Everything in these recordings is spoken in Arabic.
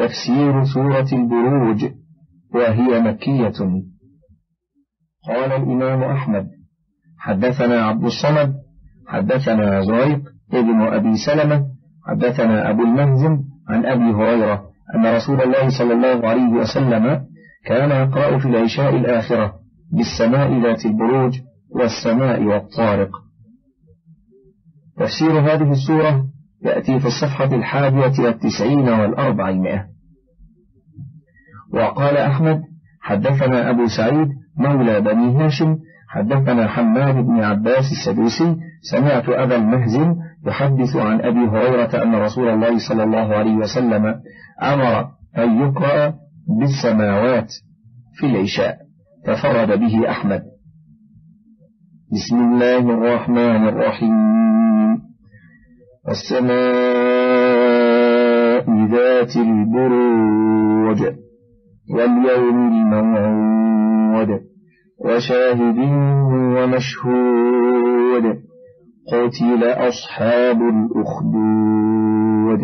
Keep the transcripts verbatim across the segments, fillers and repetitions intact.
تفسير سورة البروج وهي مكية. قال الإمام أحمد حدثنا عبد الصمد حدثنا زريق ابن أبي سلمة حدثنا أبو المهزم عن أبي هريرة أن رسول الله صلى الله عليه وسلم كان يقرأ في العشاء الآخرة بالسماء ذات البروج والسماء والطارق. تفسير هذه السورة يأتي في الصفحة الحادية والتسعين والأربعمائة. وقال أحمد حدثنا أبو سعيد مولى بني هاشم حدثنا حماد بن عباس السدوسي سمعت أبا المهزم يحدث عن أبي هريرة أن رسول الله صلى الله عليه وسلم أمر أن يقرأ بالسماوات في العشاء، تفرد به أحمد. بسم الله الرحمن الرحيم. والسماء ذات البروج واليوم الموعود وشاهد ومشهود قتل أصحاب الأخدود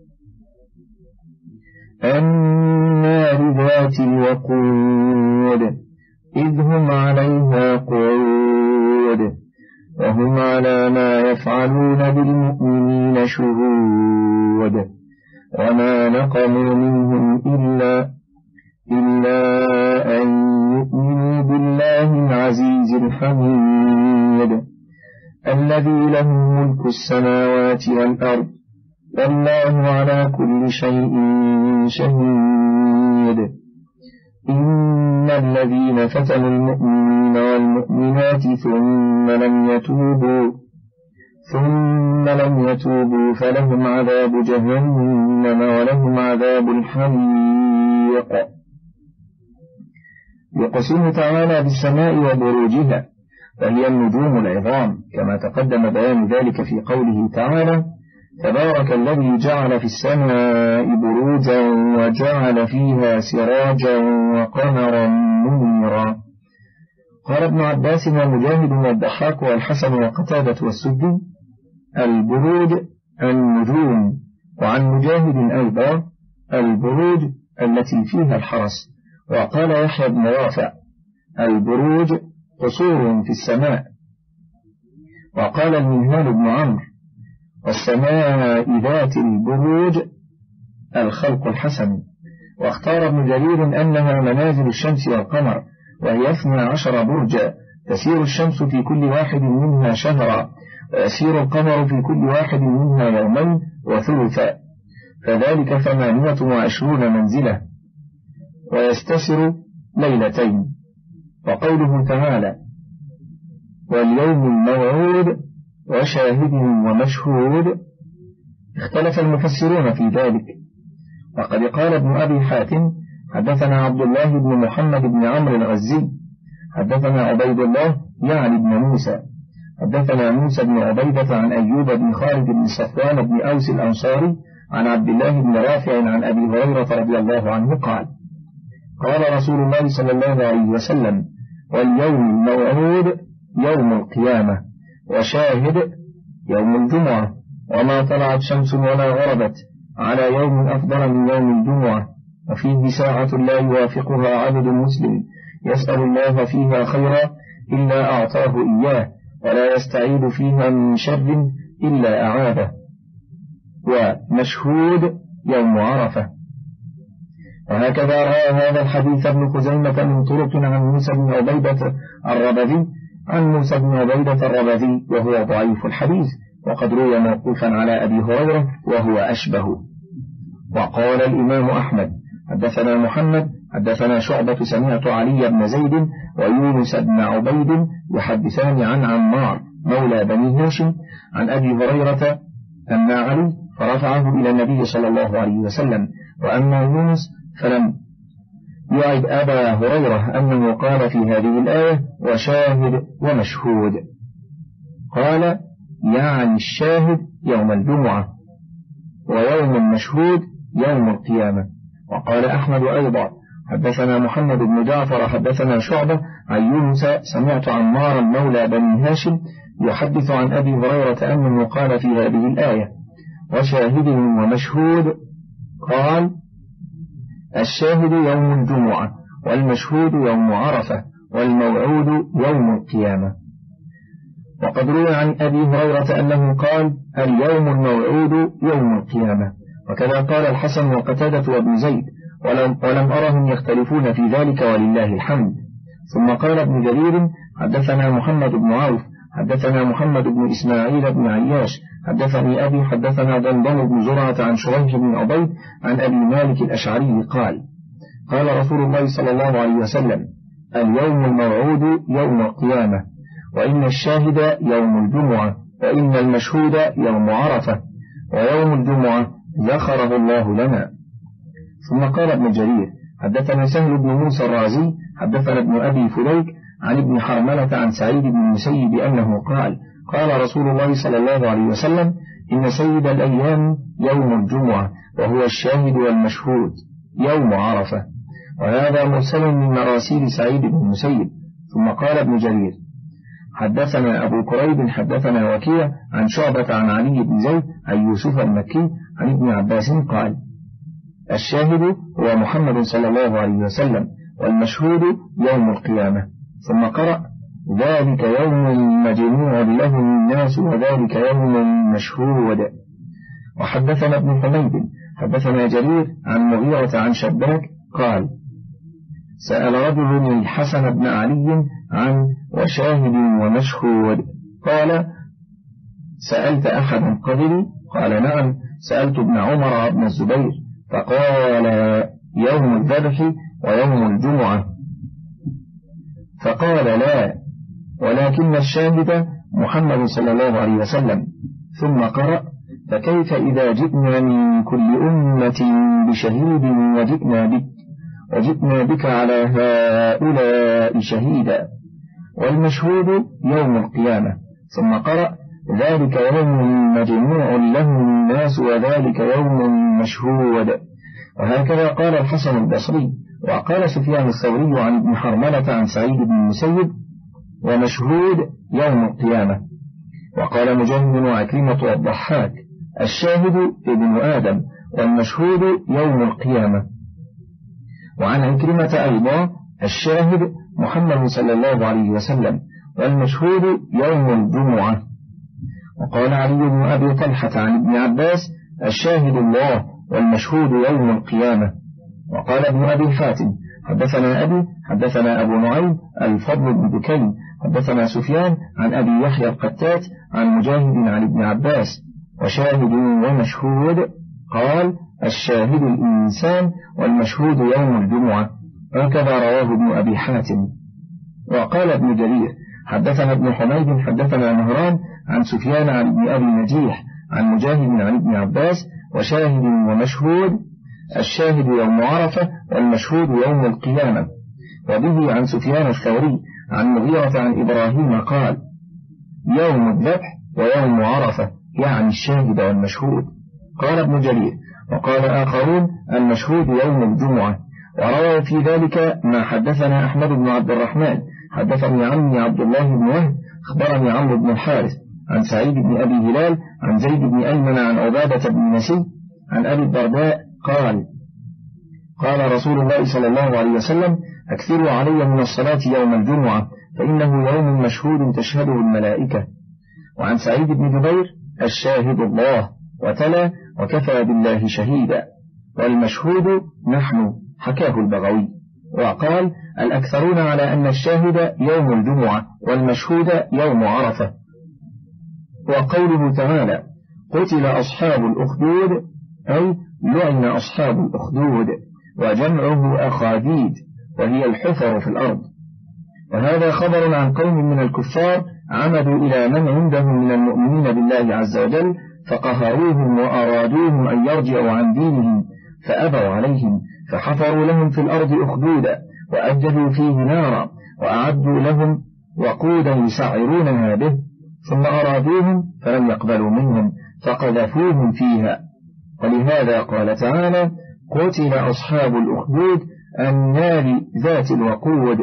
النار ذات الوقود إذ هم عليها قعود وهم على ما يفعلون بالمؤمنين شهود وما نقموا منهم إلا إلا أن يؤمنوا بالله العزيز الحميد الذي له ملك السماوات والأرض والله على كل شيء شهيد. إن الذين فتنوا المؤمنين والمؤمنات ثم لم يتوبوا ثم لم يتوبوا فلهم عذاب جهنم ولهم عذاب الحريق. يقسم تعالى بالسماء وبروجها وهي النجوم العظام، كما تقدم بيان ذلك في قوله تعالى: تبارك الذي جعل في السماء بروجا وجعل فيها سراجا وقمرا منيرا. قال ابن عباس ومجاهد والضحاك والحسن وقتادة والسدي: البروج النجوم. وعن مجاهد أيضا: البروج التي فيها الحرس. وقال يحيى بن رافع: البروج قصور في السماء. وقال المنهال بن عمرو: والسماء ذات البروج الخلق الحسن. واختار ابن جرير أنها منازل الشمس والقمر، وهي اثنا عشر برجا، تسير الشمس في كل واحد منها شهرا، ويسير القمر في كل واحد منها يومين وثلثا، فذلك ثمانية وعشرون منزلة، ويستسر ليلتين. وقوله تعالى: واليوم الموعود وشاهد ومشهود، اختلف المفسرون في ذلك. وقد قال ابن أبي حاتم: حدثنا عبد الله بن محمد بن عمرو الغزي حدثنا عبيد الله يعني بن موسى حدثنا موسى بن عبيدة عن أيوب بن خالد بن صفوان بن أوس الأنصاري عن عبد الله بن رافع عن أبي هريرة رضي الله عنه قال: قال رسول الله صلى الله عليه وسلم: واليوم الموعود يوم القيامة، وشاهد يوم الجمعة، وما طلعت شمس ولا غربت على يوم أفضل من يوم الجمعة، وفيه ساعة لا يوافقها عبد مسلم يسأل الله فيها خيرا إلا أعطاه إياه، ولا يستعيد فيها من شر إلا أعاده. ومشهود يوم عرفة. وهكذا رأى هذا الحديث ابن خزيمة من طرق عن موسى بن عبيدة الربذي عن موسى بن عبيدة الربذي وهو ضعيف الحديث، وقد روي موقوفا على أبي هريرة وهو أشبه. وقال الإمام أحمد: حدثنا محمد حدثنا شعبة سمعت علي بن زيد ويونس بن عبيد يحدثان عن عمار مولى بني هاشم عن أبي هريرة أن علي فرفعه إلى النبي صلى الله عليه وسلم، وأما يونس فلم يعد أبا هريرة أنه قال في هذه الآية: وشاهد ومشهود. قال: يعني الشاهد يوم الجمعة، ويوم المشهود يوم القيامة. وقال أحمد أيضا: حدثنا محمد بن جعفر حدثنا شعبة عن يونس سمعت عمار مولى بني هاشم يحدث عن أبي هريرة أنه قال في هذه الآية: وشاهد ومشهود. قال: الشاهد يوم الجمعة، والمشهود يوم عرفة، والموعود يوم القيامة. وقد روى عن أبي هريرة أنه قال: اليوم الموعود يوم القيامة. وكذا قال الحسن وقتادة وابن زيد، ولم, ولم أرهم يختلفون في ذلك ولله الحمد. ثم قال ابن جرير: حدثنا محمد بن عوف حدثنا محمد بن إسماعيل بن عياش حدثني أبي حدثنا دندن بن زرعة عن شريح بن عبيد عن أبي مالك الأشعري قال: قال رسول الله صلى الله عليه وسلم: اليوم الموعود يوم القيامة، وإن الشاهد يوم الجمعة، وإن المشهود يوم عرفة، ويوم الجمعة ذخره الله لنا. ثم قال ابن جرير: حدثنا سهل بن موسى الرازي حدثنا ابن أبي فليك عن ابن حرملة عن سعيد بن المسيب أنه قال: قال رسول الله صلى الله عليه وسلم: إن سيد الأيام يوم الجمعة، وهو الشاهد والمشهود يوم عرفة. وهذا مرسل من مراسيل سعيد بن المسيب. ثم قال ابن جرير: حدثنا أبو كريب حدثنا وكيع عن شعبة عن علي بن زيد عن يوسف المكي عن ابن عباس قال: الشاهد هو محمد صلى الله عليه وسلم، والمشهود يوم القيامة. ثم قرأ: ذلك يوم مجموع له الناس، وذلك يوم مشهود. وحدثنا ابن حميد حدثنا جرير عن مغيرة عن شباك قال: سأل رجل الحسن بن علي عن وشاهد ومشهود، قال: سألت أحدا قبلي؟ قال: نعم، سألت ابن عمر بن الزبير، فقال: يوم الذبح ويوم الجمعة. فقال: لا، ولكن الشاهد محمد صلى الله عليه وسلم. ثم قرأ: فكيف إذا جئنا من كل أمة بشهيد وجئنا بك وجئنا بك على هؤلاء شهيدا، والمشهود يوم القيامة. ثم قرأ: ذلك يوم مجموع له الناس، وذلك يوم مشهود. وهكذا قال الحسن البصري. وقال سفيان الثوري عن ابن حرملة عن سعيد بن المسيب: ومشهود يوم القيامة. وقال مجاهد وعكرمة والضحاك: الشاهد ابن آدم، والمشهود يوم القيامة. وعن عكرمة أيضا: الشاهد محمد صلى الله عليه وسلم، والمشهود يوم الجمعة. وقال علي بن أبي طلحة عن ابن عباس: الشاهد الله، والمشهود يوم القيامة. وقال ابن أبي حاتم: حدثنا أبي حدثنا أبو نعيم الفضل بن بكين حدثنا سفيان عن أبي يحيى القتات عن مجاهد عن ابن عباس: وشاهد ومشهود، قال: الشاهد الإنسان، والمشهود يوم الجمعة. هكذا رواه ابن أبي حاتم. وقال ابن جرير: حدثنا ابن حميد حدثنا مهران عن سفيان عن ابن أبي نجيح عن مجاهد عن ابن عباس: وشاهد ومشهود، الشاهد يوم عرفة، والمشهود يوم القيامة. وبه عن سفيان الثوري عن مغيرة عن إبراهيم قال: يوم الذبح ويوم عرفة، يعني الشاهد والمشهود. قال ابن جرير: وقال آخرون: المشهود يوم الجمعة. وروى في ذلك ما حدثنا أحمد بن عبد الرحمن حدثني عمي عبد الله بن وهب أخبرني عمرو بن الحارث عن سعيد بن أبي هلال عن زيد بن أيمن عن عبادة بن نسي عن أبي الدرداء قال: قال رسول الله صلى الله عليه وسلم: أكثروا علي من الصلاة يوم الجمعة، فإنه يوم مشهود تشهده الملائكة. وعن سعيد بن جبير: الشاهد الله، وتلا: وكفى بالله شهيدا، والمشهود نحن، حكاه البغوي. وقال: الأكثرون على أن الشاهد يوم الجمعة، والمشهود يوم عرفة. وقوله تعالى: قتل أصحاب الأخدود، أي لعن أصحاب الأخدود، وجمعه أخاديد، وهي الحفر في الأرض. وهذا خبر عن قوم من الكفار عمدوا إلى من عندهم من المؤمنين بالله عز وجل، فقهروهم وأرادوهم أن يرجعوا عن دينهم، فأبوا عليهم، فحفروا لهم في الأرض أخدودا، وأجدوا فيه نارا، وأعدوا لهم وقودا يسعرونها به، ثم أرادوهم فلم يقبلوا منهم، فقذفوهم فيها. ولهذا قال تعالى: قتل أصحاب الأخدود النار ذات الوقود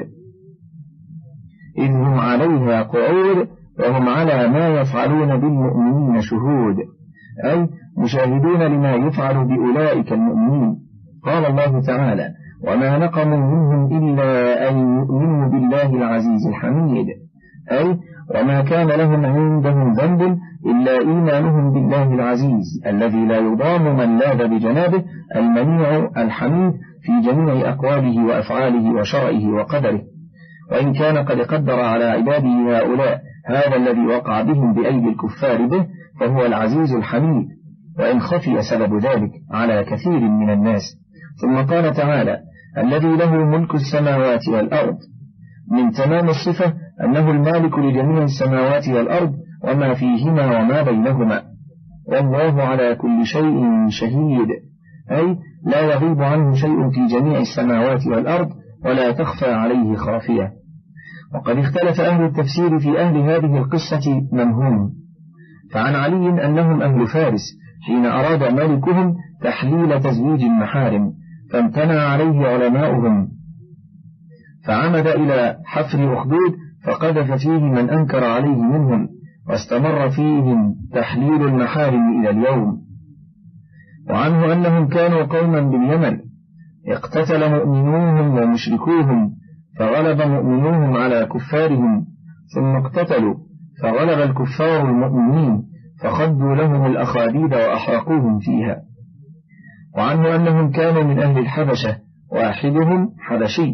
إذ هم عليها قعود وهم على ما يفعلون بالمؤمنين شهود، أي مشاهدون لما يفعل بأولئك المؤمنين. قال الله تعالى: وما نقموا منهم إلا أن يؤمنوا بالله العزيز الحميد، أي وما كان لهم عندهم ذنب إلا إيمانهم بالله العزيز الذي لا يضام من لاذ بجنابه، المنيع الحميد في جميع أقواله وأفعاله وشرعه وقدره. وإن كان قد قدر على عباده هؤلاء هذا الذي وقع بهم بأيدي الكفار به، فهو العزيز الحميد، وإن خفي سبب ذلك على كثير من الناس. ثم قال تعالى: الذي له ملك السماوات والأرض. من تمام الصفة أنه المالك لجميع السماوات والأرض وما فيهما وما بينهما، والله على كل شيء شهيد، أي لا يغيب عنه شيء في جميع السماوات والأرض ولا تخفى عليه خافية. وقد اختلف أهل التفسير في أهل هذه القصة من هم، فعن علي أنهم أهل فارس حين أراد ملكهم تحليل تزويج المحارم، فامتنع عليه علماؤهم، فعمد إلى حفر أخدود فقذف فيه من أنكر عليه منهم، واستمر فيهم تحليل المحارم إلى اليوم. وعنه أنهم كانوا قوما باليمن اقتتل مؤمنوهم ومشركوهم، فغلب مؤمنوهم على كفارهم، ثم اقتتلوا فغلب الكفار المؤمنين، فخدوا لهم الأخاديد وأحرقوهم فيها. وعنه أنهم كانوا من أهل الحبشة، واحدهم حبشي.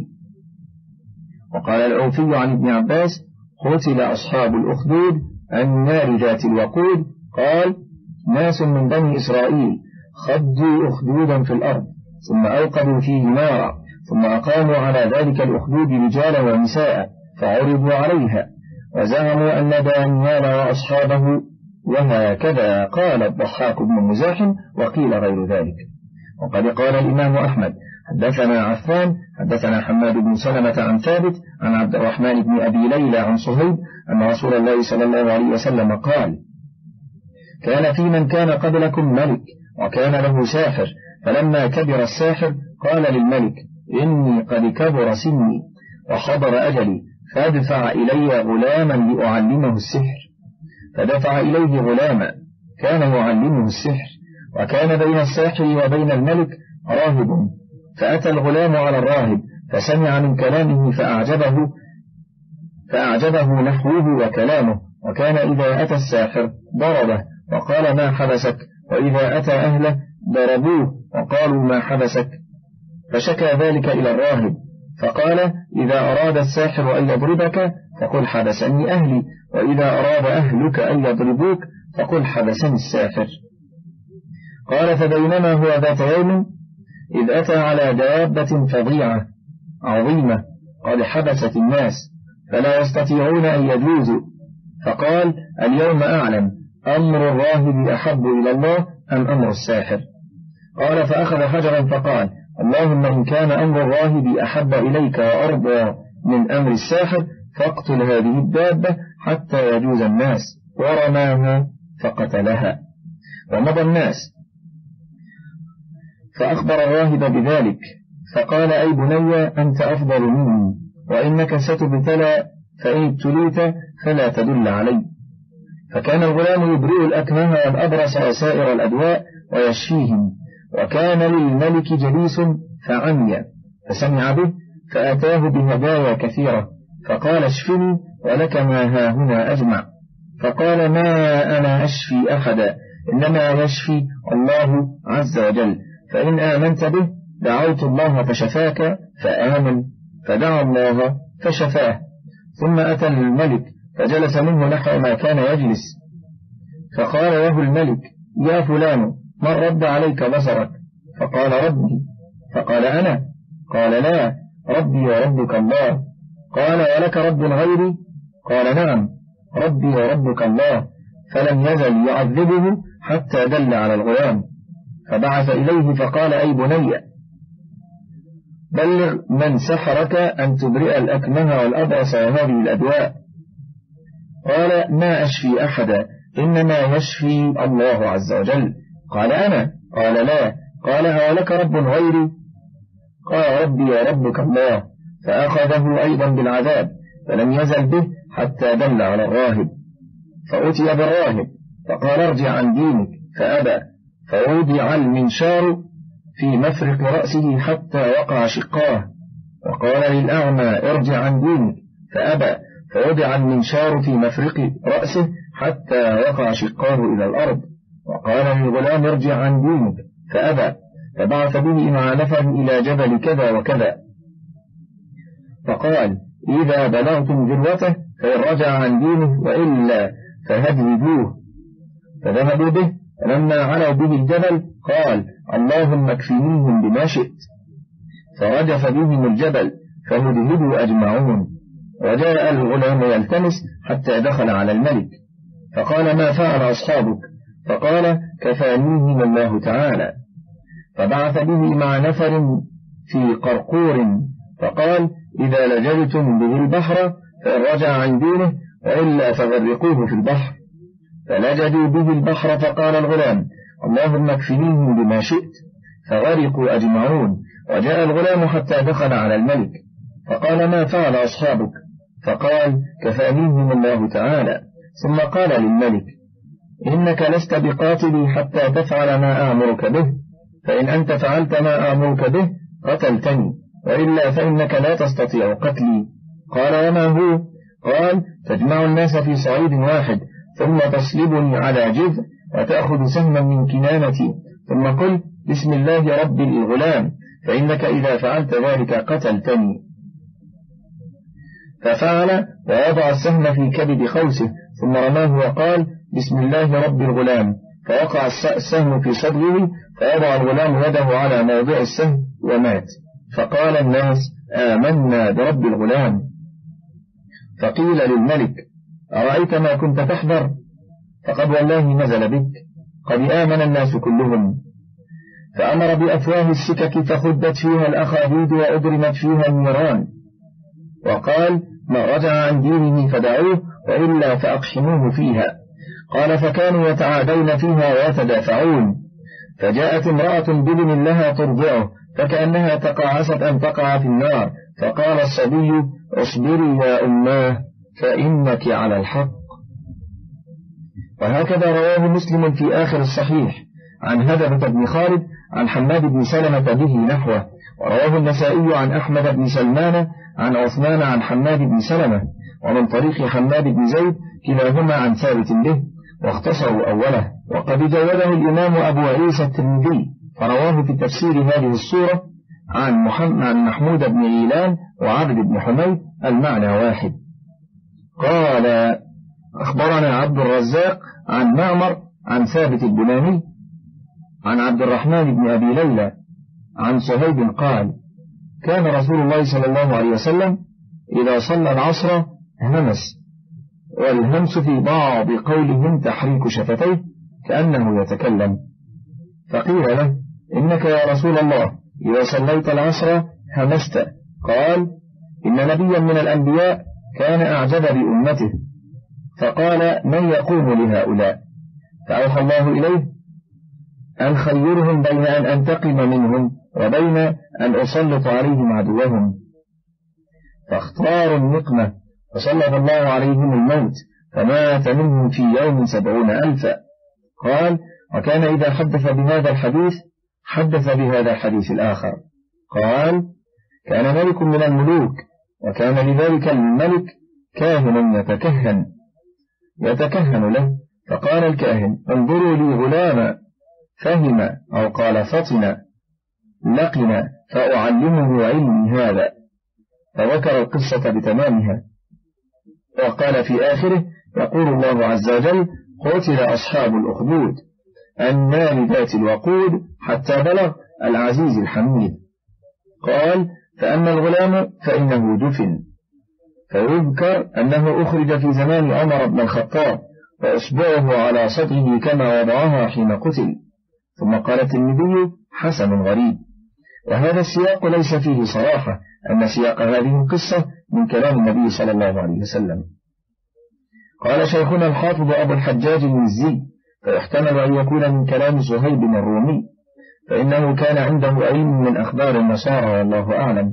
وقال العوفي عن ابن عباس: قتل أصحاب الأخدود النار ذات الوقود، قال: ناس من بني إسرائيل خدوا أخدودا في الأرض ثم أوقدوا فيه نارا، ثم أقاموا على ذلك الأخدود رجالا ونساء فعرضوا عليها، وزعموا أن دانيال وأصحابه، وهكذا قال الضحاك بن مزاحم، وقيل غير ذلك. وقد قال الإمام أحمد: حدثنا عفان حدثنا حماد بن سلمة عن ثابت عن عبد الرحمن بن أبي ليلى عن صهيب أن رسول الله صلى الله عليه وسلم قال: كان في من كان قبلكم ملك وكان له ساحر، فلما كبر الساحر قال للملك: إني قد كبر سني وحضر أجلي، فادفع إلي غلاما لأعلمه السحر. فدفع إليه غلاما كان يعلمه السحر، وكان بين الساحر وبين الملك راهب، فأتى الغلام على الراهب فسمع من كلامه فأعجبه فأعجبه نحوه وكلامه، وكان إذا أتى الساحر ضربه وقال: ما حبسك؟ وإذا أتى أهله ضربوه وقالوا: ما حبسك؟ فشكى ذلك إلى الراهب، فقال: إذا أراد الساحر أن يضربك فقل حبسني أهلي، وإذا أراد أهلك أن يضربوك فقل حبسني الساحر. قال: فبينما هو ذات يوم إذ أتى على دابة فظيعة عظيمة قد حبست الناس فلا يستطيعون أن يجوزوا، فقال: اليوم أعلم أمر الراهب أحب إلى الله أم أمر الساحر؟ قال: فأخذ حجرا فقال: اللهم إن كان أمر الراهب أحب إليك وأرضى من أمر الساحر فاقتل هذه الدابة حتى يجوز الناس، ورماها فقتلها. ومضى الناس، فأخبر الراهب بذلك، فقال: أي بني أنت أفضل مني، وإنك ستبتلى، فإن ابتليت فلا تدل علي. فكان الغلام يبرئ الأكمه والأبرص وسائر الأدواء ويشفيهم، وكان للملك جليس فعمي فسمع به فأتاه بهدايا كثيرة، فقال: اشفني ولك ما ها هنا أجمع. فقال: ما أنا أشفي أحدا، إنما يشفي الله عز وجل، فإن آمنت به دعوت الله فشفاك، فآمن، فدعا الله فشفاه. ثم أتى الملك فجلس منه نحو ما كان يجلس، فقال له الملك: يا فلان، من رد عليك بصرك؟ فقال: ربي. فقال: أنا؟ قال: لا، ربي وربك الله. قال: ولك رب غيري؟ قال: نعم، ربي وربك الله. فلم يزل يعذبه حتى دل على الغلام، فبعث إليه فقال: أي بني، بلغ من سحرك أن تبرئ الأكمه والأبرص وهذه الأدواء. قال: ما أشفي أحدا، إنما يشفي الله عز وجل. قال: أنا؟ قال: لا. قال: أولك رب غيري؟ قال: ربي وربك الله. فأخذه أيضا بالعذاب، فلم يزل به حتى دل على الراهب، فأتي بالراهب فقال: ارجع عن دينك، فأبى، فوضع المنشار في مفرق رأسه حتى وقع شقاه، وقال للأعمى ارجع عن دينك فأبى، فوضع المنشار في مفرق رأسه حتى وقع شقاه إلى الأرض، وقال للغلام ارجع عن دينك فأبى، فبعث به مع نفر إلى جبل كذا وكذا، فقال إذا بلغتم ذروته فإن رجع عن دينه وإلا فهددوه، فذهبوا به. فلما علوا به الجبل قال اللهم اكفنيهم بما شئت، فرجف بهم الجبل فهدهدوا أجمعون. وجاء الغلام يلتمس حتى دخل على الملك، فقال ما فعل أصحابك؟ فقال كفانيهم الله تعالى. فبعث به مع نفر في قرقور، فقال إذا لجلتم به البحر فإن رجع عن دينه وإلا فغرقوه في البحر، فلجدوا به البحر، فقال الغلام اللهم اكفنيهم بما شئت، فغرقوا أجمعون. وجاء الغلام حتى دخل على الملك، فقال ما فعل أصحابك؟ فقال كفانيهم الله تعالى. ثم قال للملك إنك لست بقاتلي حتى تفعل ما آمرك به، فإن أنت فعلت ما آمرك به قتلتني، وإلا فإنك لا تستطيع قتلي. قال وما هو؟ قال تجمع الناس في صعيد واحد، ثم تصلبني على جذع، وتأخذ سهما من كنانتي، ثم قل بسم الله رب الغلام، فإنك إذا فعلت ذلك قتلتني. ففعل ووضع السهم في كبد خوسه، ثم رماه وقال بسم الله رب الغلام، فوقع السهم في صدره، فوضع الغلام يده على موضع السهم ومات. فقال الناس آمنا برب الغلام. فقيل للملك أرأيت ما كنت تحذر؟ فقد والله نزل بك، قد آمن الناس كلهم. فأمر بأفواه السكك فخدت فيها الأخاديد وأضرمت فيها النيران، وقال من رجع عن دينه فدعوه وإلا فأقحموه فيها. قال فكانوا يتعادون فيها ويتدافعون، فجاءت امرأة بابن لها ترضعه، فكأنها تقاعست أن تقع في النار، فقال الصبي اصبري يا أماه فإنك على الحق. وهكذا رواه مسلم في آخر الصحيح عن هدبة بن خالد عن حماد بن سلمة به نحوه. ورواه النسائي عن أحمد بن سلمان عن عثمان عن حماد بن سلمة، ومن طريق حماد بن زيد كلاهما عن ثابت به، واختصروا أوله. وقد جوده الإمام أبو عيسى الترمذي فرواه في تفسير هذه السورة عن محمد عن محمود بن غيلان وعبد بن حميد المعنى واحد. قال أخبرنا عبد الرزاق عن معمر عن ثابت البناني عن عبد الرحمن بن أبي ليلى عن صهيب قال كان رسول الله صلى الله عليه وسلم إذا صلى العصر همس، والهمس في بعض قولهم تحريك شفتيه كأنه يتكلم. فقيل له إنك يا رسول الله إذا صليت العصر همست. قال إن نبيا من الأنبياء كان أعجب بأمته، فقال من يقوم لهؤلاء؟ فأوحى الله إليه أن خيرهم بين أن أنتقم منهم وبين أن أسلط عليهم عدوهم، فاختاروا النقمة فسلط الله عليهم الموت، فمات منهم في يوم سبعون ألفا. قال وكان إذا حدث بهذا الحديث حدث بهذا الحديث الآخر. قال كان ملك من الملوك، وكان لذلك الملك كاهن يتكهن يتكهن له، فقال الكاهن انظروا لي غلاما فهم أو قال فطن لقنا فأعلمه علمي هذا، فذكر القصة بتمامها. وقال في آخره يقول الله عز وجل قتل أصحاب الأخدود النار ذات الوقود حتى بلغ العزيز الحميد. قال فأما الغلام فإنه دفن. فيذكر أنه أخرج في زمان عمر بن الخطاب وأصبعه على صدره كما وضعها حين قتل. ثم قال الترمذي حسن غريب. وهذا السياق ليس فيه صراحة أن سياق هذه القصة من كلام النبي صلى الله عليه وسلم. قال شيخنا الحافظ أبو الحجاج المزي فيحتمل أن يكون من كلام زهيب الرومي، فإنه كان عنده علم من أخبار النصارى والله أعلم.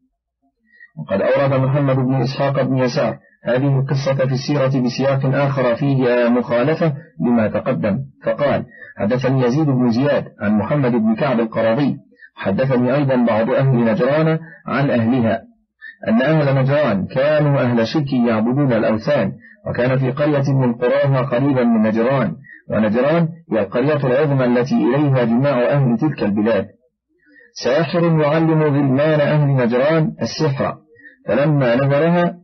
وقد أورد محمد بن إسحاق بن يسار هذه القصة في السيرة بسياق آخر فيه مخالفة لما تقدم، فقال حدثني يزيد بن زياد عن محمد بن كعب القرظي حدثني أيضا بعض أهل نجران عن أهلها أن أهل نجران كانوا أهل شرك يعبدون الأوثان، وكان في قرية من قراها قريبا من نجران، ونجران هي القرية العظمى التي إليها جماع أهل تلك البلاد، ساحر يعلم غلمان أهل نجران السحر، فلما نزلها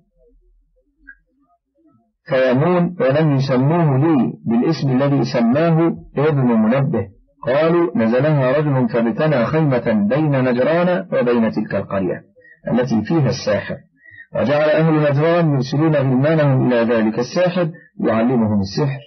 فيمون ولم يسموه لي بالاسم الذي سماه ابن منبه، قالوا نزلها رجل فابتنى خيمة بين نجران وبين تلك القرية التي فيها الساحر، وجعل أهل نجران يرسلون غلمانهم إلى ذلك الساحر يعلمهم السحر،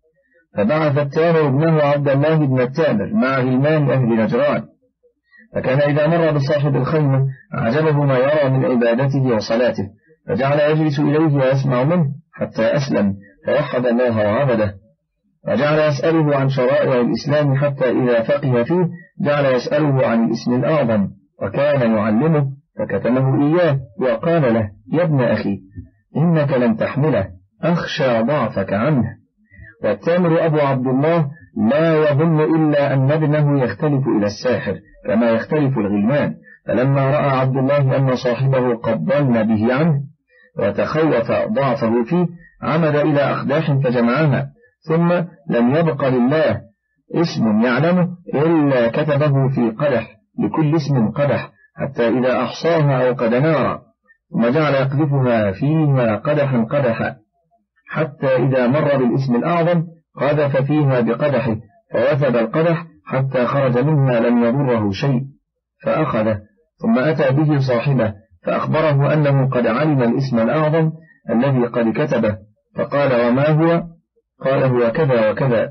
فبعث التامر ابنه عبد الله بن التامر مع غلمان أهل نجران، فكان إذا مر بصاحب الخيمة عجبه ما يرى من عبادته وصلاته، فجعل يجلس إليه ويسمع منه حتى أسلم فوحد الله وعبده، وجعل يسأله عن شرائع الإسلام حتى إذا فقه فيه جعل يسأله عن الاسم الأعظم، وكان يعلمه فكتمه إياه وقال له يا ابن أخي إنك لن تحمله، أخشى ضعفك عنه. والتامر أبو عبد الله لا يظن إلا أن ابنه يختلف إلى الساحر كما يختلف الغلمان، فلما رأى عبد الله أن صاحبه قد ضل به عنه وتخوف ضعفه فيه عمد إلى أخداح فجمعها، ثم لم يبق لله اسم يعلمه إلا كتبه في قدح، لكل اسم قدح، حتى إذا أحصاها أوقد نارا، ثم جعل يقذفها فيها قدحا قدحا، حتى إذا مر بالاسم الأعظم قذف فيها بقدحه فوثب القدح حتى خرج منها لم يضره شيء، فأخذه ثم أتى به صاحبه فأخبره أنه قد علم الاسم الأعظم الذي قد كتبه، فقال وما هو؟ قال هو كذا وكذا.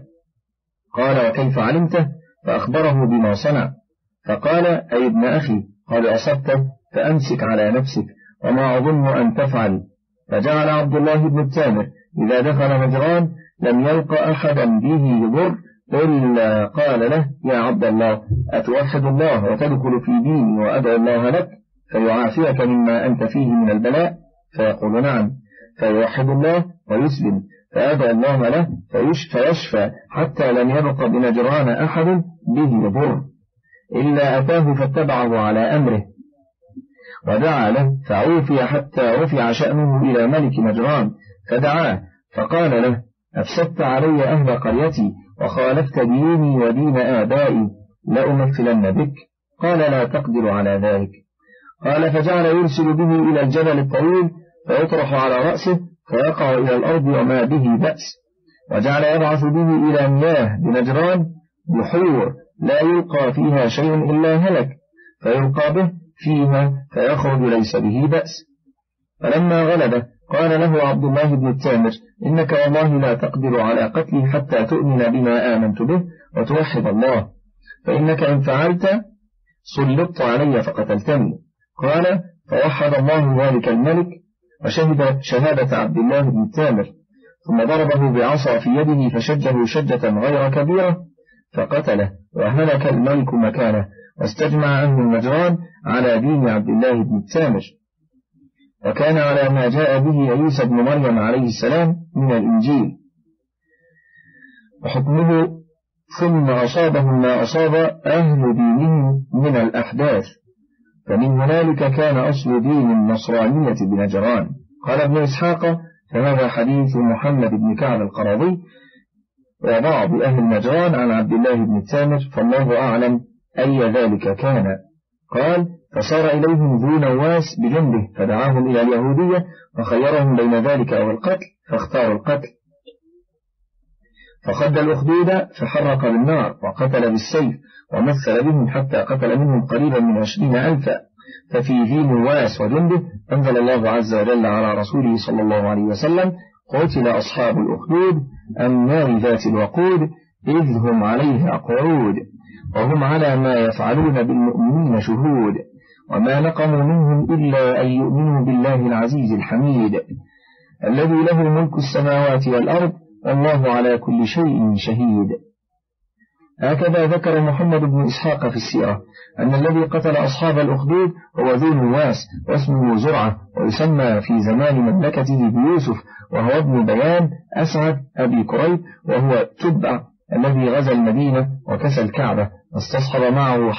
قال وكيف علمته؟ فأخبره بما صنع، فقال أي ابن أخي قد أصبت فأمسك على نفسك وما أظن أن تفعل. فجعل عبد الله بن التامر إذا دخل نجران لم يلقى أحدا به يضر إلا قال له يا عبد الله أتوحد الله وتدخل في ديني وأدعو الله لك فيعافيك مما أنت فيه من البلاء؟ فيقول نعم، فيوحد الله ويسلم، فأدعو الله له فيشفى حتى لم يبق بنجران أحد به يضر إلا أتاه فاتبعه على أمره ودعا له فعوفي حتى رفع شأنه إلى ملك نجران، فدعاه فقال له أفسدت علي أهل قريتي وخالفت ديني ودين آبائي لأمثلن بك. قال لا تقدر على ذلك. قال فجعل يرسل به إلى الجبل الطويل فيطرح على رأسه فيقع إلى الأرض وما به بأس، وجعل يبعث به إلى مياه بنجران بحور لا يلقى فيها شيء إلا هلك، فيلقى به فيها فيخرج ليس به بأس. فلما غلبه قال له عبد الله بن التامر إنك والله لا تقدر على قتلي حتى تؤمن بما آمنت به وتوحد الله، فإنك إن فعلت سلطت علي فقتلتني. قال فوحد الله ذلك الملك وشهد شهادة عبد الله بن التامر، ثم ضربه بعصا في يده فشجه شجة غير كبيرة فقتله، وهلك الملك مكانه، واستجمع أهل النجران على دين عبد الله بن التامر، وكان على ما جاء به عيسى بن مريم عليه السلام من الإنجيل وحكمه، ثم أصابهم ما أصاب أهل دينهم من الأحداث، فمن هنالك كان أصل دين النصرانية بنجران. قال ابن إسحاق فهذا حديث محمد بن كعب القرظي وبعض أهل نجران عن عبد الله بن التامر، فالله أعلم أي ذلك كان. قال فصار إليهم ذو نواس بجنبه فدعاهم إلى اليهودية وخيرهم بين ذلك أو القتل فاختاروا القتل، فخد الأخدود فحرق بالنار وقتل بالسيف ومثل بهم حتى قتل منهم قريبا من عشرين ألفا. ففي ذي نواس وجنبه أنزل الله عز وجل على رسوله صلى الله عليه وسلم قتل أصحاب الأخدود النار ذات الوقود إذ هم عليها قعود وهم على ما يفعلون بالمؤمنين شهود، وما نقموا منهم إلا أن يؤمنوا بالله العزيز الحميد الذي له ملك السماوات والأرض والله على كل شيء شهيد. هكذا ذكر محمد بن إسحاق في السيرة أن الذي قتل أصحاب الأخدود هو ذو نواس واسمه زرعة، ويسمى في زمان مملكته بيوسف، وهو ابن بيان أسعد أبي كريب، وهو تبع الذي غزا المدينة وكسى الكعبة، واستصحب معه حبر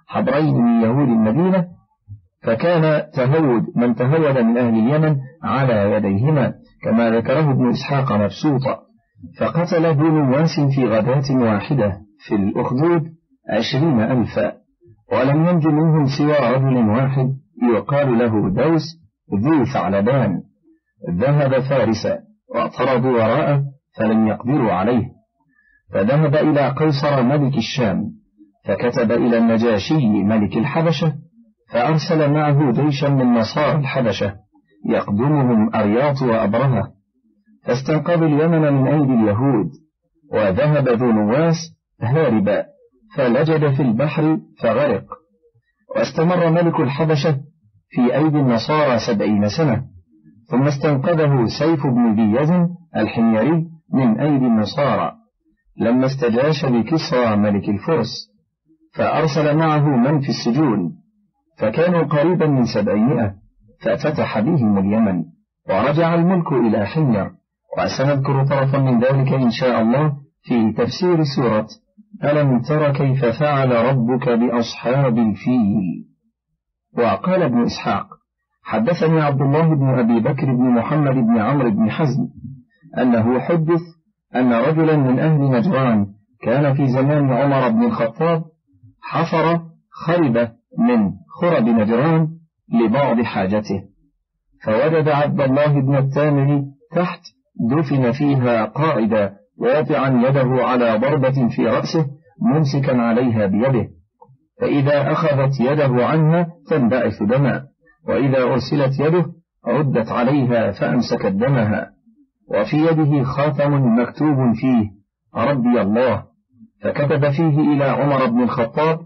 حبرين من يهود المدينة، فكان تهود من تهود من أهل اليمن على يديهما، كما ذكره ابن إسحاق مبسوطا. فقتل ذو نواس في غداة واحدة في الأخدود عشرين ألفا، ولم ينج منهم سوى رجل واحد يقال له دوس ذو ثعلبان. ذهب فارسا واعترضوا وراءه فلم يقدروا عليه، فذهب إلى قيصر ملك الشام، فكتب إلى النجاشي ملك الحبشة، فأرسل معه جيشا من نصارى الحبشة يقدمهم أرياط وأبرهة، فاستنقذوا اليمن من أيدي اليهود. وذهب ذو نواس هاربا فلجد في البحر فغرق. واستمر ملك الحبشة في أيدي النصارى سبعين سنة، ثم استنقذه سيف بن ذي يزن الحميري من أيدي النصارى لما استجاش بكسرى ملك الفرس، فأرسل معه من في السجون، فكانوا قريبا من سبعمائة، ففتح بهم اليمن ورجع الملك إلى حمير. وسنذكر طرفا من ذلك إن شاء الله في تفسير سورة ألم تر كيف فعل ربك بأصحاب الفيل. وقال ابن إسحاق حدثني عبد الله بن أبي بكر بن محمد بن عمرو بن حزم أنه حدث أن رجلا من أهل نجران كان في زمان عمر بن الخطاب حفر خربة من خرب نجران لبعض حاجته، فوجد عبد الله بن التامر تحت دفن فيها قائدا واضعا يده على ضربة في رأسه ممسكا عليها بيده، فإذا أخذت يده عنها تنبعث دما، وإذا أرسلت يده ردت عليها فأمسكت دمها، وفي يده خاتم مكتوب فيه ربي الله، فكتب فيه إلى عمر بن الخطاب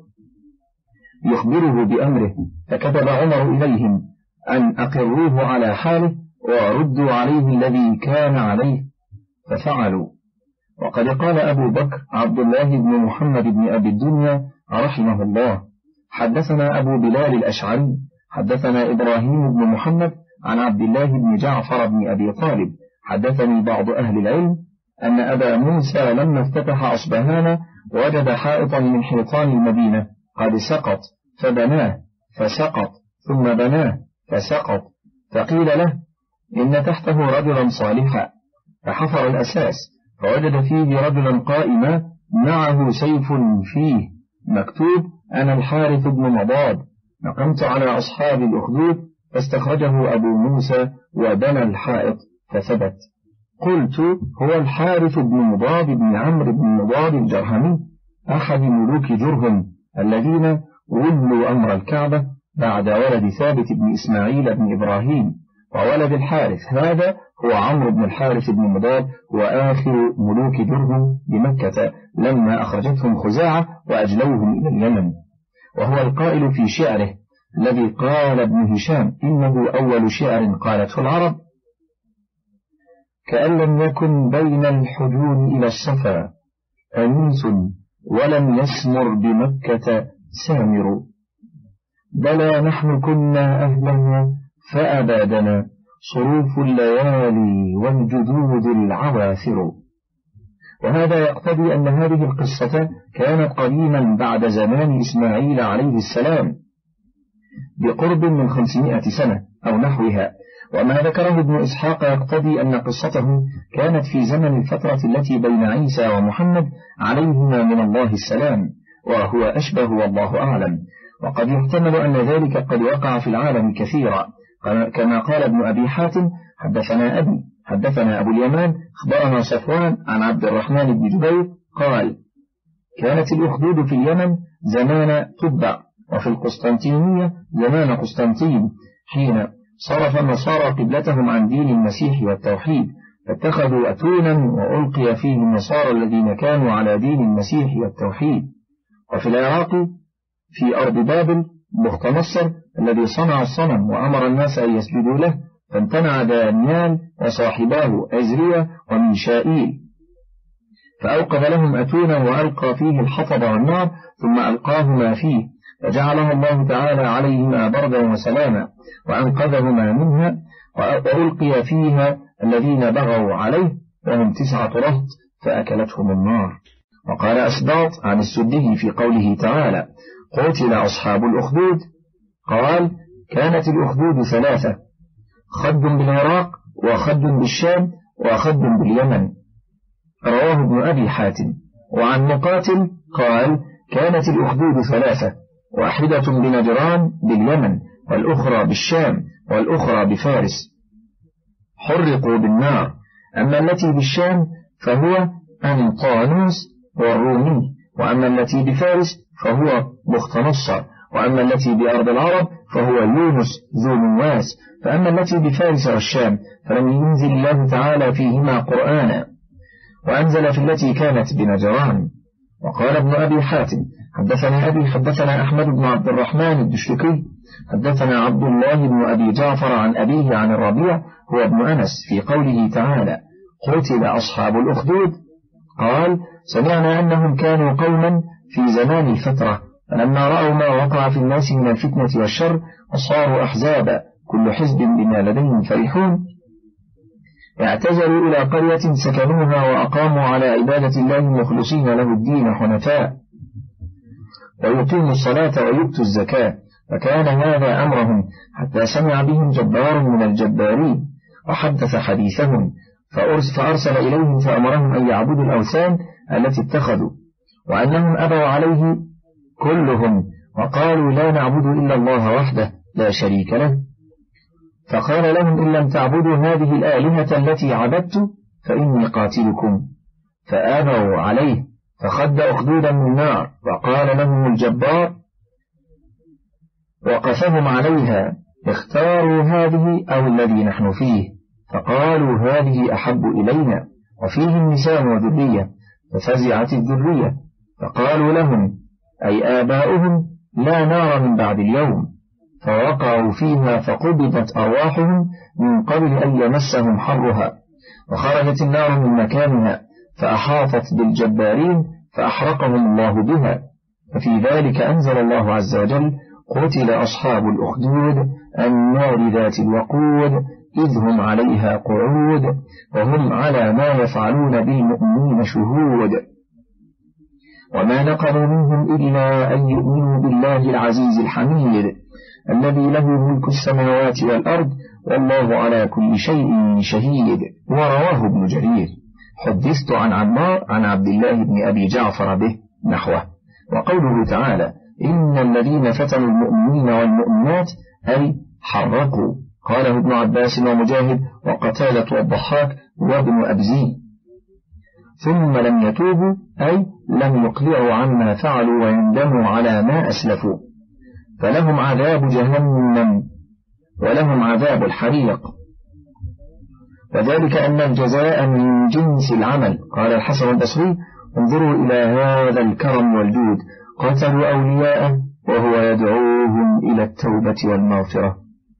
يخبره بأمره، فكتب عمر إليهم أن أقروه على حاله وردوا عليه الذي كان عليه، ففعلوا. وقد قال أبو بكر عبد الله بن محمد بن أبي الدنيا رحمه الله حدثنا أبو بلال الأشعري حدثنا إبراهيم بن محمد عن عبد الله بن جعفر بن أبي طالب حدثني بعض أهل العلم أن أبا موسى لما افتتح أصبهان وجد حائطا من حيطان المدينة قد سقط فبناه فسقط ثم بناه فسقط، فقيل له إن تحته رجلا صالحا، فحفر الأساس فوجد فيه رجلا قائما معه سيف فيه مكتوب أنا الحارث بن مضاد، نقمت على أصحاب الأخدود، فاستخرجه أبو موسى وبنى الحائط فثبت. قلت هو الحارث بن مضاد بن عمرو بن مضاد الجرهمي أحد ملوك جرهم الذين ولوا أمر الكعبة بعد ولد ثابت بن إسماعيل بن إبراهيم، وولد الحارث هذا هو عمرو بن الحارث بن مضاد وآخر ملوك جرهم بمكة لما أخرجتهم خزاعة وأجلوهم إلى اليمن. وهو القائل في شعره الذي قال ابن هشام إنه أول شعر قالته العرب: كأن لم يكن بين الحجون إلى الصفا أنيس ولم يسمر بمكة سامر، بلى نحن كنا أهلها فأبادنا صروف الليالي والجدود العواثر. وهذا يقتضي أن هذه القصة كانت قديما بعد زمان إسماعيل عليه السلام بقرب من خمسمائة سنة أو نحوها، وما ذكره ابن إسحاق يقتضي أن قصته كانت في زمن الفترة التي بين عيسى ومحمد عليهما من الله السلام، وهو أشبه والله أعلم. وقد يحتمل أن ذلك قد وقع في العالم كثيرا، كما قال ابن أبي حاتم حدثنا أبي حدثنا أبو اليمان أخبرنا صفوان عن عبد الرحمن بن جبير قال: كانت الأخدود في اليمن زمان تبع، وفي القسطنطينية زمان قسطنطين، حين صرف النصارى قبلتهم عن دين المسيح والتوحيد، فاتخذوا أتونا وألقي فيه النصارى الذين كانوا على دين المسيح والتوحيد. وفي العراق في أرض بابل بختنصر الذي صنع الصنم وأمر الناس أن يسجدوا له، فامتنع دانيال وصاحباه عزريا وميشائيل، فأوقف لهم أتونا وألقى فيه الحطب والنار ثم ألقاهما فيه، فجعلها الله تعالى عليهما بردا وسلاما وأنقذهما منها، وألقي فيها الذين بغوا عليه وهم تسعة رهط فأكلتهم النار. وقال أسباط عن السدي في قوله تعالى: قتل أصحاب الأخدود؟ قال: كانت الأخدود ثلاثة: خد بالعراق، وخد بالشام، وخد باليمن. رواه ابن أبي حاتم. وعن مقاتل قال: كانت الأخدود ثلاثة: واحدة بنجران باليمن، والأخرى بالشام، والأخرى بفارس، حرقوا بالنار. أما التي بالشام فهو أنطانوس والرومي، وأما التي بفارس فهو بختنصر، وأما التي بأرض العرب فهو يونس ذو نواس. فأما التي بفارس والشام فلم ينزل الله تعالى فيهما قرآنا، وأنزل في التي كانت بنجران. وقال ابن أبي حاتم: حدثنا أبي حدثنا أحمد بن عبد الرحمن الدشتكي حدثنا عبد الله بن أبي جعفر عن أبيه عن الربيع هو ابن أنس في قوله تعالى: قتل أصحاب الأخدود. قال: سمعنا أنهم كانوا قوما في زمان الفترة، فلما رأوا ما وقع في الناس من الفتنة والشر وصاروا أحزابا كل حزب بما لديهم فرحون، اعتزلوا إلى قرية سكنوها وأقاموا على عبادة الله مخلصين له الدين حنفاء، ويقيموا الصلاة ويؤتوا الزكاة. فكان هذا أمرهم حتى سمع بهم جبار من الجبارين وحدث حديثهم، فأرسل إليهم فأمرهم أن يعبدوا الأوثان التي اتخذوا، وأنهم أبوا عليه كلهم وقالوا: لا نعبد إلا الله وحده لا شريك له. فقال لهم: إن لم تعبدوا هذه الآلهة التي عبدت فإني قاتلكم. فآبوا عليه، فخد أخدودا من نار، وقال لهم الجبار وقفهم عليها: اختاروا هذه أو الذي نحن فيه. فقالوا: هذه أحب إلينا، وفيه النساء وذرية. ففزعت الذرية، فقالوا لهم أي آباؤهم: لا نار من بعد اليوم. فوقعوا فيها فقبضت أرواحهم من قبل أن يمسهم حرها، وخرجت النار من مكانها فأحاطت بالجبارين فأحرقهم الله بها. ففي ذلك أنزل الله عز وجل: قتل أصحاب الأخدود النار ذات الوقود إذ هم عليها قعود وهم على ما يفعلون بالمؤمنين شهود. وما نقموا منهم إلا أن يؤمنوا بالله العزيز الحميد الذي له ملك السماوات والأرض والله على كل شيء شهيد. ورواه ابن جرير: حدثت عن عمار عن عبد الله بن أبي جعفر به نحوه. وقوله تعالى: إن الذين فتنوا المؤمنين والمؤمنات أي حرقوا. قاله ابن عباس ومجاهد وقتادة والضحاك وابن أبزي. ثم لم يتوبوا أي لم يقلعوا عما فعلوا ويندموا على ما أسلفوا، فلهم عذاب جهنم ولهم عذاب الحريق، وذلك أن الجزاء من جنس العمل. قال الحسن البصري: انظروا إلى هذا الكرم والجود، قتلوا أولياءه وهو يدعوهم إلى التوبة والمغفرة.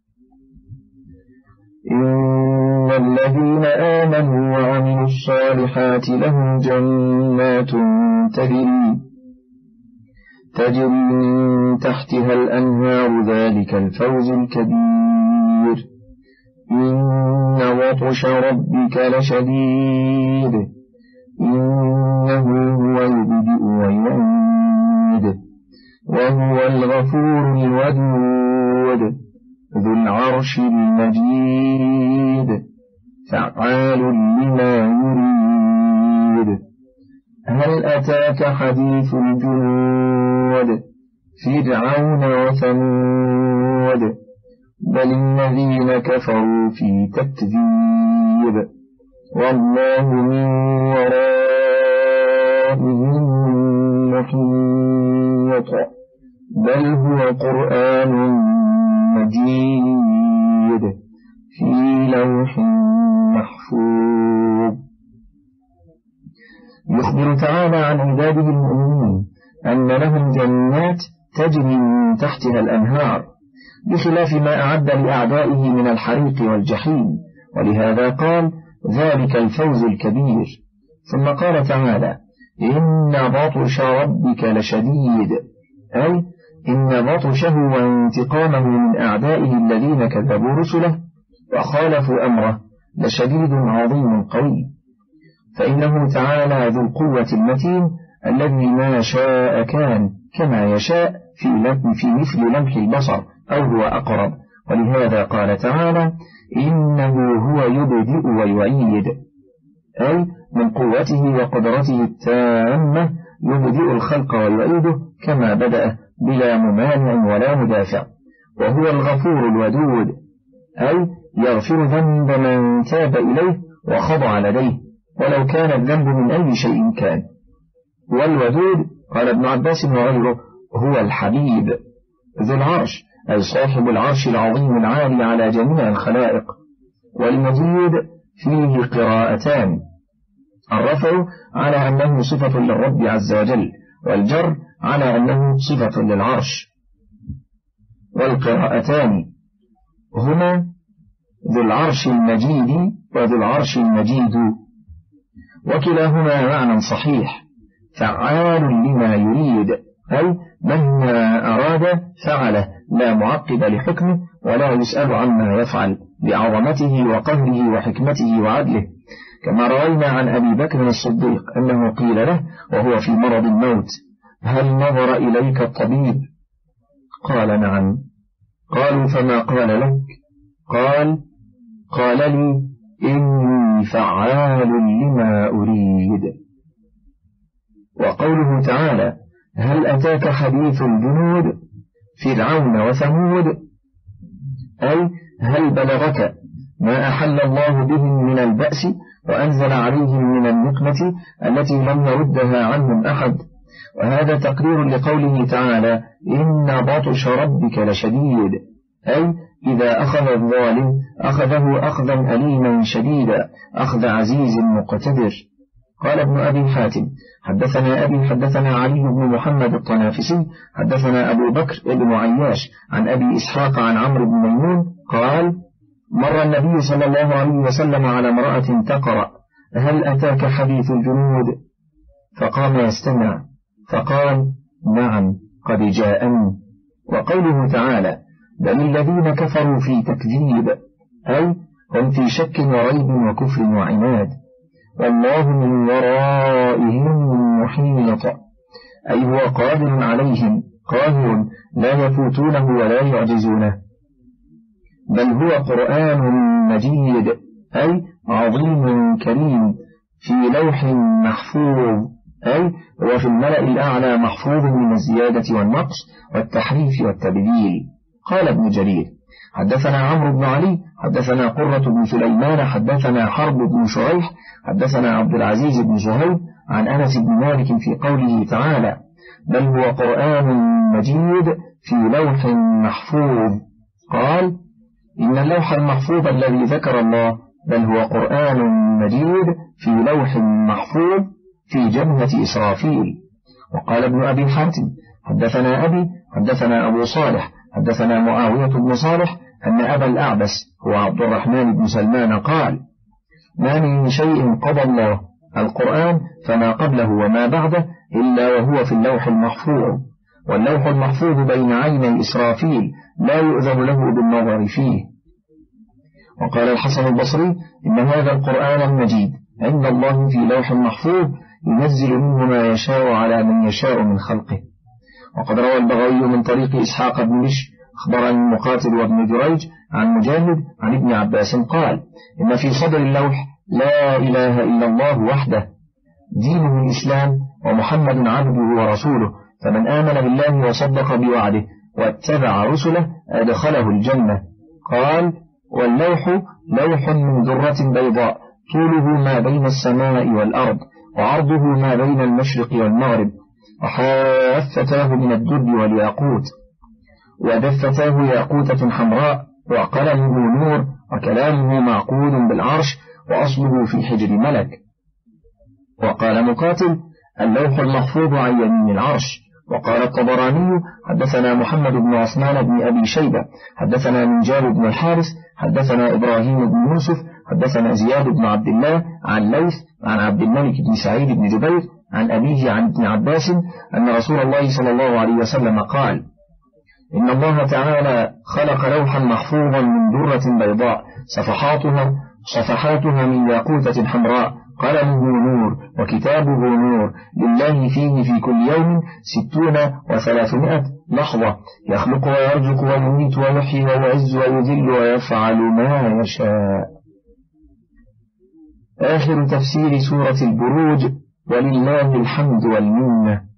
إن الذين آمنوا وعملوا الصالحات لهم جنات تجري تجري من تحتها الأنهار ذلك الفوز الكبير. إن بطش ربك لشديد إنه هو يبدئ ويعيد وهو الغفور الودود ذو العرش المجيد فعال لما يريد. هل أتاك حديث الجنود فرعون وثمود بل الذين كفروا في تكذيب والله من ورائهم محيط بل هو قرآن مجيد في لوح محفوظ. يخبر تعالى عن عباده المؤمنين أن لهم جنات تجري من تحتها الأنهار بخلاف ما أعد لأعدائه من الحريق والجحيم، ولهذا قال: ذلك الفوز الكبير. ثم قال تعالى: إن بطش ربك لشديد، أي إن بطشه وانتقامه من أعدائه الذين كذبوا رسله وخالفوا أمره لشديد عظيم قوي، فإنه تعالى ذو القوة المتين الذي ما شاء كان كما يشاء في, في مثل لمح البصر أو هو أقرب. ولهذا قال تعالى إنه هو يبدئ ويعيد، أي من قوته وقدرته التامة يبدئ الخلق ويعيده كما بدأ بلا ممانع ولا مدافع. وهو الغفور الودود، أي يغفر ذنب من تاب إليه وخضع لديه ولو كان الذنب من أي شيء كان. والودود قال ابن عباس وغيره هو الحبيب ذو العرش، أي صاحب العرش العظيم العالي على جميع الخلائق. والمجيد فيه قراءتان، الرفع على أنه صفة للرب عز وجل، والجر على أنه صفة للعرش. والقراءتان هما ذو العرش المجيد وذو العرش المجيد، وكلاهما معنى صحيح، فعال لما يريد، أي مهما أراد فعله لا معقب لحكمه ولا يسأل عما يفعل بعظمته وقهره وحكمته وعدله. كما روينا عن أبي بكر الصديق أنه قيل له وهو في مرض الموت هل نظر إليك الطبيب؟ قال نعم. قالوا فما قال لك؟ قال قال لي إني فعال لما أريد. وقوله تعالى هل أتاك حديث الجنود فرعون وثمود، أي هل بلغك ما أحل الله بهم من البأس وأنزل عليهم من النقمة التي لم يردها عنهم أحد. وهذا تقرير لقوله تعالى إن بطش ربك لشديد، أي إذا أخذ الظالم أخذه أخذا أليما شديدا أخذ عزيز مقتدر. قال ابن أبي حاتم حدثنا أبي حدثنا علي بن محمد الطنافسي حدثنا أبو بكر بن عياش عن أبي إسحاق عن عمرو بن ميمون قال مر النبي صلى الله عليه وسلم على امرأة تقرأ هل أتاك حديث الجنود، فقام يستمع فقال نعم قد جاءني. وقوله تعالى بل الذين كفروا في تكذيب، أي هم في شك وريب وكفر وعناد، والله من ورائهم محيط، أي هو قادر عليهم قاهر لا يفوتونه ولا يعجزونه. بل هو قرآن مجيد، أي عظيم كريم في لوح محفوظ، أي هو في الملأ الأعلى محفوظ من الزيادة والنقص والتحريف والتبديل. قال ابن جرير حدثنا عمرو بن علي حدثنا قرة بن سليمان حدثنا حرب بن شريح حدثنا عبد العزيز بن زهير عن أنس بن مالك في قوله تعالى بل هو قرآن مجيد في لوح محفوظ، قال إن اللوح المحفوظ الذي ذكر الله بل هو قرآن مجيد في لوح محفوظ في جنة إسرافيل. وقال ابن أبي حاتم حدثنا أبي حدثنا أبو صالح حدثنا معاوية بن صالح أن أبا الأعبس هو عبد الرحمن بن سلمان قال ما من شيء قضى الله القرآن فما قبله وما بعده إلا وهو في اللوح المحفوظ، واللوح المحفوظ بين عيني إسرافيل لا يؤذن له بالنظر فيه. وقال الحسن البصري إن هذا القرآن المجيد عند الله في لوح محفوظ ينزل منه ما يشاء على من يشاء من خلقه. وقد روى البغوي من طريق إسحاق بن بشر أخبرني مقاتل وابن جريج عن مجاهد عن ابن عباس قال إن في صدر اللوح لا إله إلا الله وحده دينه الإسلام ومحمد عبده ورسوله، فمن آمن بالله وصدق بوعده واتبع رسله أدخله الجنة. قال واللوح لوح من درة بيضاء طوله ما بين السماء والأرض وعرضه ما بين المشرق والمغرب، وحافتاه من الدر والياقوت، ودفتاه ياقوتة حمراء، وقلمه نور، وكلامه معقول بالعرش، وأصله في حجر ملك. وقال مقاتل اللوح المحفوظ عن يمين العرش. وقال الطبراني حدثنا محمد بن عثمان بن أبي شيبة حدثنا منجار بن الحارث حدثنا إبراهيم بن يوسف حدثنا زياد بن عبد الله عن ليث عن عبد الملك بن سعيد بن جبير عن أبيه عن ابن عباس أن رسول الله صلى الله عليه وسلم قال إن الله تعالى خلق لوحا محفوظا من درة بيضاء صفحاتها صفحاتها من ياقوتة حمراء، قلمه نور وكتابه نور، لله فيه في كل يوم ستون وثلاثمائة لحظة يخلق ويرزق ويميت ويحيي ويعز ويذل ويفعل ما يشاء. آخر تفسير سورة البروج، ولله الحمد والمنة.